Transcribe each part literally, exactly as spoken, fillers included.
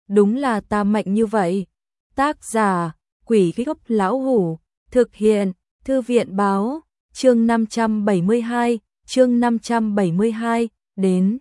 đúng là ta mạnh như vậy. Tác giả, Quỷ Gốc Lão Hủ, thực hiện, Thư viện báo, chương năm trăm bảy mươi hai, chương năm trăm bảy mươi hai, đến.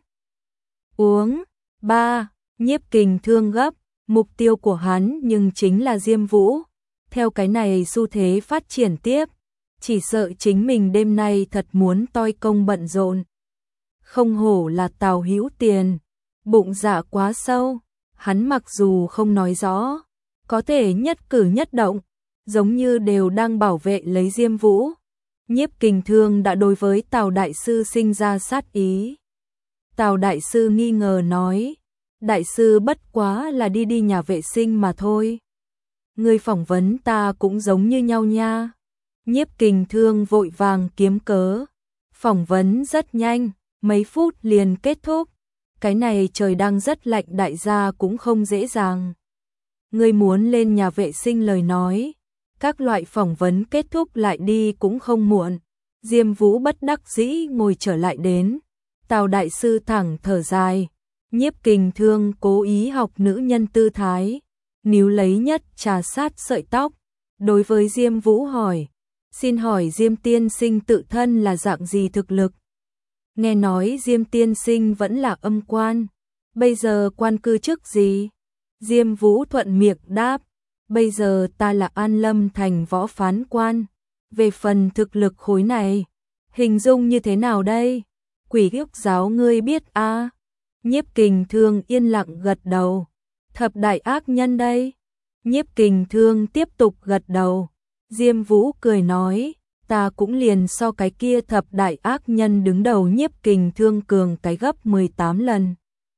Uống, ba, Nhiếp Kình Thương gấp, mục tiêu của hắn nhưng chính là Diêm Vũ. Theo cái này xu thế phát triển tiếp, chỉ sợ chính mình đêm nay thật muốn toi công bận rộn. Không hổ là Tào Hữu Tiền, bụng dạ quá sâu, hắn mặc dù không nói rõ, có thể nhất cử nhất động, giống như đều đang bảo vệ lấy Diêm Vũ. Nhiếp Kình Thương đã đối với Tào Đại Sư sinh ra sát ý. Tào Đại Sư nghi ngờ nói, Đại Sư bất quá là đi đi nhà vệ sinh mà thôi. Người phỏng vấn ta cũng giống như nhau nha. Nhiếp Kình Thương vội vàng kiếm cớ. Phỏng vấn rất nhanh, mấy phút liền kết thúc. Cái này trời đang rất lạnh, đại gia cũng không dễ dàng. Người muốn lên nhà vệ sinh lời nói, các loại phỏng vấn kết thúc lại đi cũng không muộn. Diêm Vũ bất đắc dĩ ngồi trở lại đến. Tào Đại Sư thẳng thở dài. Nhiếp Kình Thương cố ý học nữ nhân tư thái, níu lấy nhất trà sát sợi tóc. Đối với Diêm Vũ hỏi, xin hỏi Diêm tiên sinh tự thân là dạng gì thực lực? Nghe nói Diêm tiên sinh vẫn là âm quan, bây giờ quan cư chức gì? Diêm Vũ thuận miệng đáp, bây giờ ta là An Lâm thành võ phán quan. Về phần thực lực khối này, hình dung như thế nào đây? Quỷ Gốc giáo ngươi biết a? À? Nhiếp Kình Thương yên lặng gật đầu. Thập đại ác nhân đây? Nhiếp Kình Thương tiếp tục gật đầu. Diêm Vũ cười nói, ta cũng liền so cái kia thập đại ác nhân đứng đầu Nhiếp Kình Thương cường cái gấp mười tám lần.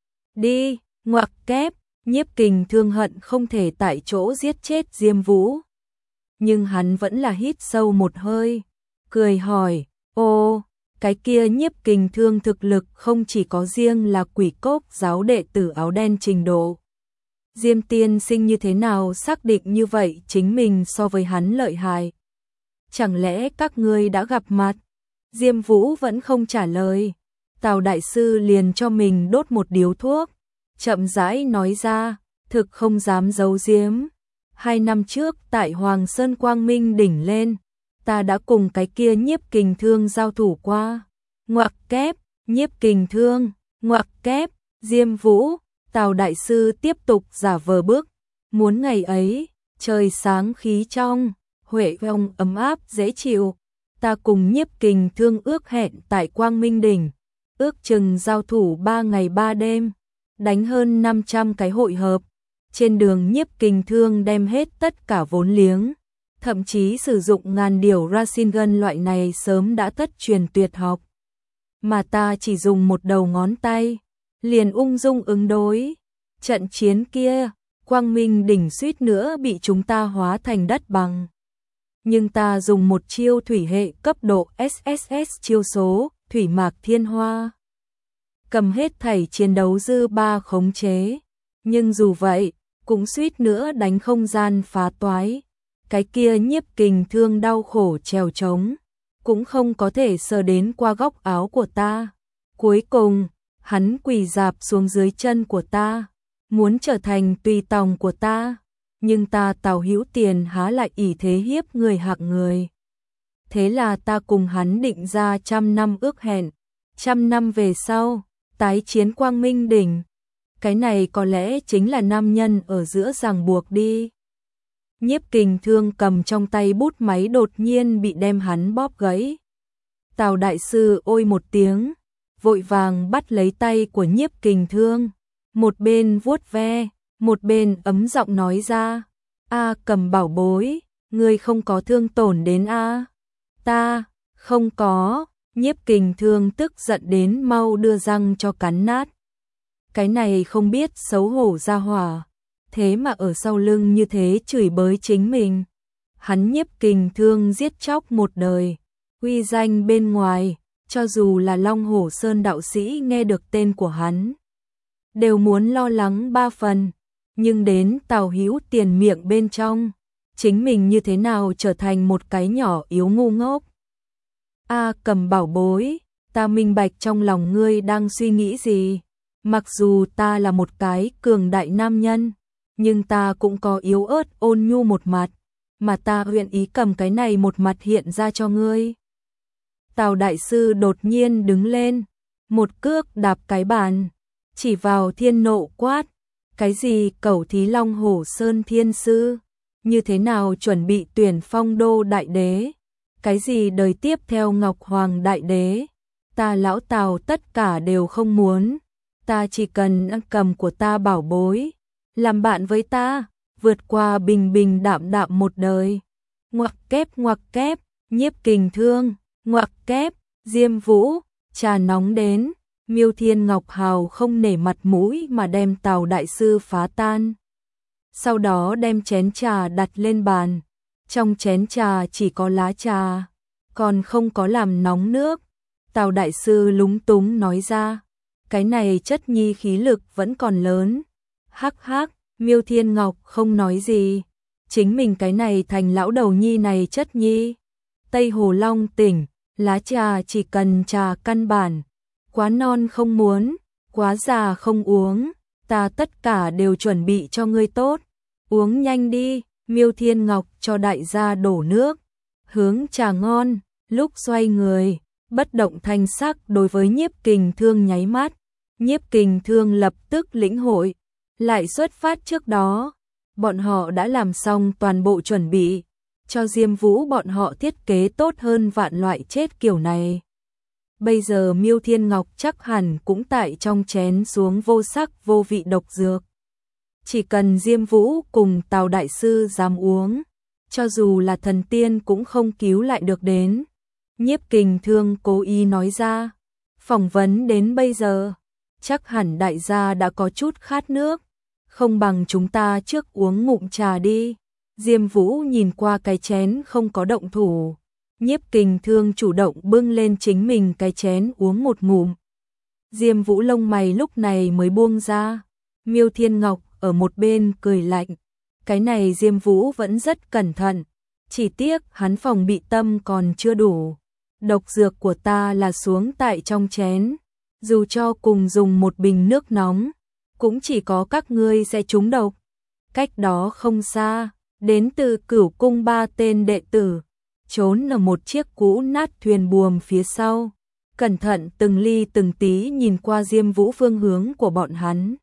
Đi, ngoặc kép, Nhiếp Kình Thương hận không thể tại chỗ giết chết Diêm Vũ. Nhưng hắn vẫn là hít sâu một hơi, cười hỏi, ô, cái kia Nhiếp Kình Thương thực lực không chỉ có riêng là Quỷ Cốc giáo đệ tử áo đen trình độ. Diêm tiên sinh như thế nào xác định như vậy chính mình so với hắn lợi hại? Chẳng lẽ các ngươi đã gặp mặt? Diêm Vũ vẫn không trả lời. Tào Đại Sư liền cho mình đốt một điếu thuốc, chậm rãi nói ra, thực không dám giấu giếm. Hai năm trước tại Hoàng Sơn Quang Minh đỉnh lên, ta đã cùng cái kia Nhiếp Kình Thương giao thủ qua. Ngoặc kép, Nhiếp Kình Thương, ngoặc kép, Diêm Vũ. Tào Đại Sư tiếp tục giả vờ bước, muốn ngày ấy, trời sáng khí trong, huệ vong ấm áp dễ chịu, ta cùng Nhiếp Kình Thương ước hẹn tại Quang Minh đỉnh, ước chừng giao thủ ba ngày ba đêm, đánh hơn năm trăm cái hội hợp. Trên đường Nhiếp Kình Thương đem hết tất cả vốn liếng, thậm chí sử dụng ngàn điều Rasengan loại này sớm đã thất truyền tuyệt học, mà ta chỉ dùng một đầu ngón tay liền ung dung ứng đối. Trận chiến kia, Quang Minh đỉnh suýt nữa bị chúng ta hóa thành đất bằng. Nhưng ta dùng một chiêu thủy hệ cấp độ ét ét ét chiêu số, Thủy Mạc Thiên Hoa. Cầm hết thảy chiến đấu dư ba khống chế. Nhưng dù vậy, cũng suýt nữa đánh không gian phá toái. Cái kia Nhiếp Kình Thương đau khổ trèo trống, cũng không có thể sờ đến qua góc áo của ta. Cuối cùng, hắn quỳ rạp xuống dưới chân của ta, muốn trở thành tùy tòng của ta, nhưng ta Tào Hữu Tiền há lại ỷ thế hiếp người hạng người. Thế là ta cùng hắn định ra trăm năm ước hẹn, trăm năm về sau, tái chiến Quang Minh đỉnh. Cái này có lẽ chính là nam nhân ở giữa ràng buộc đi. Nhiếp Kình Thương cầm trong tay bút máy đột nhiên bị đem hắn bóp gãy. Tào Đại Sư ôi một tiếng, vội vàng bắt lấy tay của Nhiếp Kình Thương, một bên vuốt ve, một bên ấm giọng nói ra, a Cầm bảo bối, ngươi không có thương tổn đến a? Ta, không có. Nhiếp Kình Thương tức giận đến mau đưa răng cho cắn nát. Cái này không biết xấu hổ ra hỏa, thế mà ở sau lưng như thế chửi bới chính mình. Hắn Nhiếp Kình Thương giết chóc một đời, uy danh bên ngoài, cho dù là Long Hổ Sơn đạo sĩ nghe được tên của hắn, đều muốn lo lắng ba phần. Nhưng đến Tào Hữu Tiền miệng bên trong, chính mình như thế nào trở thành một cái nhỏ yếu ngu ngốc. A Cầm bảo bối, ta minh bạch trong lòng ngươi đang suy nghĩ gì. Mặc dù ta là một cái cường đại nam nhân, nhưng ta cũng có yếu ớt ôn nhu một mặt, mà ta nguyện ý cầm cái này một mặt hiện ra cho ngươi. Tào đại sư đột nhiên đứng lên, một cước đạp cái bàn, chỉ vào Thiên Nộ quát, cái gì cẩu thí Long Hổ Sơn Thiên Sư, như thế nào chuẩn bị tuyển Phong Đô Đại Đế, cái gì đời tiếp theo Ngọc Hoàng Đại Đế, ta lão Tào tất cả đều không muốn, ta chỉ cần cầm của ta bảo bối, làm bạn với ta, vượt qua bình bình đạm đạm một đời. Ngoặc kép ngoặc kép, Nhiếp Kình Thương, ngoặc kép, Diêm Vũ, trà nóng đến, Miêu Thiên Ngọc Hào không nể mặt mũi mà đem Tào đại sư phá tan. Sau đó đem chén trà đặt lên bàn, trong chén trà chỉ có lá trà, còn không có làm nóng nước. Tào đại sư lúng túng nói ra, cái này chất nhi khí lực vẫn còn lớn. Hắc hắc, Miêu Thiên Ngọc không nói gì, chính mình cái này thành lão đầu nhi này chất nhi. Tây Hồ Long tỉnh, lá trà chỉ cần trà căn bản, quá non không muốn, quá già không uống, ta tất cả đều chuẩn bị cho ngươi tốt, uống nhanh đi. Miêu Thiên Ngọc cho đại gia đổ nước, hướng trà ngon, lúc xoay người, bất động thanh sắc đối với Nhiếp Kình Thương nháy mắt, Nhiếp Kình Thương lập tức lĩnh hội, lại xuất phát trước đó, bọn họ đã làm xong toàn bộ chuẩn bị, cho Diêm Vũ bọn họ thiết kế tốt hơn vạn loại chết kiểu này. Bây giờ Miêu Thiên Ngọc chắc hẳn cũng tại trong chén xuống vô sắc vô vị độc dược. Chỉ cần Diêm Vũ cùng Tào đại sư dám uống, cho dù là thần tiên cũng không cứu lại được đến. Nhiếp Kình Thương cố ý nói ra, phỏng vấn đến bây giờ, chắc hẳn đại gia đã có chút khát nước, không bằng chúng ta trước uống ngụm trà đi. Diêm Vũ nhìn qua cái chén không có động thủ, Nhiếp Kình Thương chủ động bưng lên chính mình cái chén uống một ngụm. Diêm Vũ lông mày lúc này mới buông ra, Miêu Thiên Ngọc ở một bên cười lạnh, cái này Diêm Vũ vẫn rất cẩn thận, chỉ tiếc hắn phòng bị tâm còn chưa đủ. Độc dược của ta là xuống tại trong chén, dù cho cùng dùng một bình nước nóng, cũng chỉ có các ngươi sẽ trúng độc. Cách đó không xa, đến từ Cửu Cung ba tên đệ tử, trốn ở một chiếc cũ nát thuyền buồm phía sau, cẩn thận từng ly từng tí nhìn qua Diêm Vũ phương hướng của bọn hắn.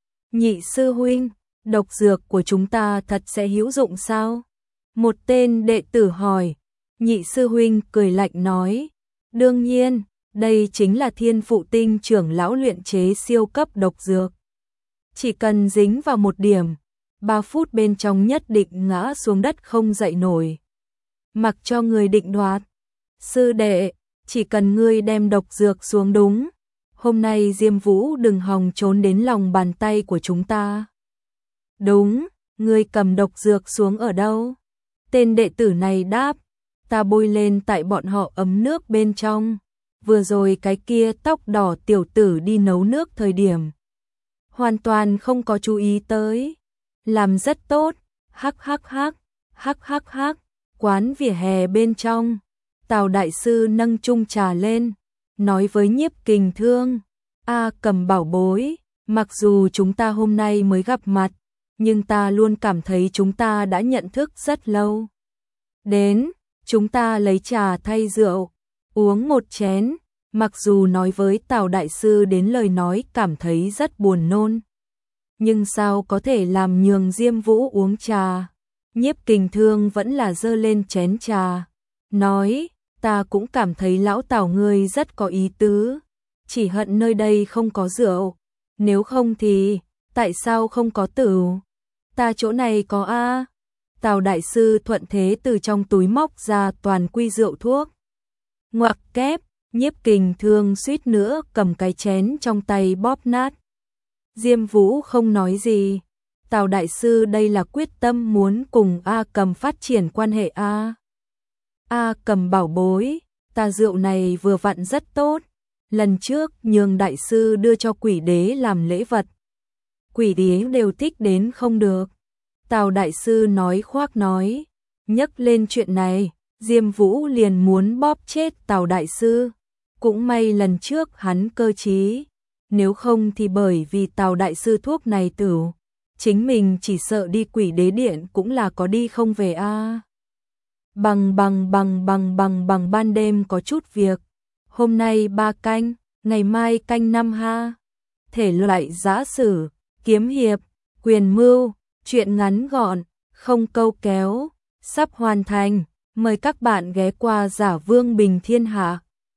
Nhị sư huynh, độc dược của chúng ta thật sẽ hữu dụng sao? Một tên đệ tử hỏi. Nhị sư huynh cười lạnh nói, đương nhiên, đây chính là Thiên Phụ Tinh trưởng lão luyện chế siêu cấp độc dược. Chỉ cần dính vào một điểm, ba phút bên trong nhất định ngã xuống đất không dậy nổi. Mặc cho người định đoạt. Sư đệ, chỉ cần ngươi đem độc dược xuống đúng, hôm nay Diêm Vũ đừng hòng trốn đến lòng bàn tay của chúng ta. Đúng, ngươi cầm độc dược xuống ở đâu? Tên đệ tử này đáp, ta bôi lên tại bọn họ ấm nước bên trong. Vừa rồi cái kia tóc đỏ tiểu tử đi nấu nước thời điểm, hoàn toàn không có chú ý tới. Làm rất tốt, hắc hắc hắc, hắc hắc hắc. Quán vỉa hè bên trong, Tào đại sư nâng chung trà lên, nói với Nhiếp Kình Thương, a cầm bảo bối, mặc dù chúng ta hôm nay mới gặp mặt, nhưng ta luôn cảm thấy chúng ta đã nhận thức rất lâu. Đến, chúng ta lấy trà thay rượu, uống một chén, mặc dù nói với Tào đại sư đến lời nói cảm thấy rất buồn nôn. Nhưng sao có thể làm nhường Diêm Vũ uống trà? Nhiếp Kình Thương vẫn là giơ lên chén trà, nói, ta cũng cảm thấy lão Tào ngươi rất có ý tứ, chỉ hận nơi đây không có rượu, nếu không thì, tại sao không có tửu? Ta chỗ này có a. Tào đại sư thuận thế từ trong túi móc ra toàn quy rượu thuốc. Ngoặc kép, Nhiếp Kình Thương suýt nữa cầm cái chén trong tay bóp nát. Diêm Vũ không nói gì. Tào đại sư đây là quyết tâm muốn cùng A Cầm phát triển quan hệ a. A Cầm bảo bối, ta rượu này vừa vặn rất tốt, lần trước nhường đại sư đưa cho quỷ đế làm lễ vật. Quỷ đế đều thích đến không được. Tào đại sư nói khoác nói, nhắc lên chuyện này, Diêm Vũ liền muốn bóp chết Tào đại sư. Cũng may lần trước hắn cơ trí, nếu không thì bởi vì Tào đại sư thuốc này tửu, chính mình chỉ sợ đi Quỷ Đế Điện cũng là có đi không về a. À. Bằng bằng bằng bằng bằng bằng ban đêm có chút việc. Hôm nay ba canh, ngày mai canh năm ha. Thể loại giã sử, kiếm hiệp, quyền mưu, truyện ngắn gọn, không câu kéo, sắp hoàn thành. Mời các bạn ghé qua Giả Vương Bình Thiên Hạ.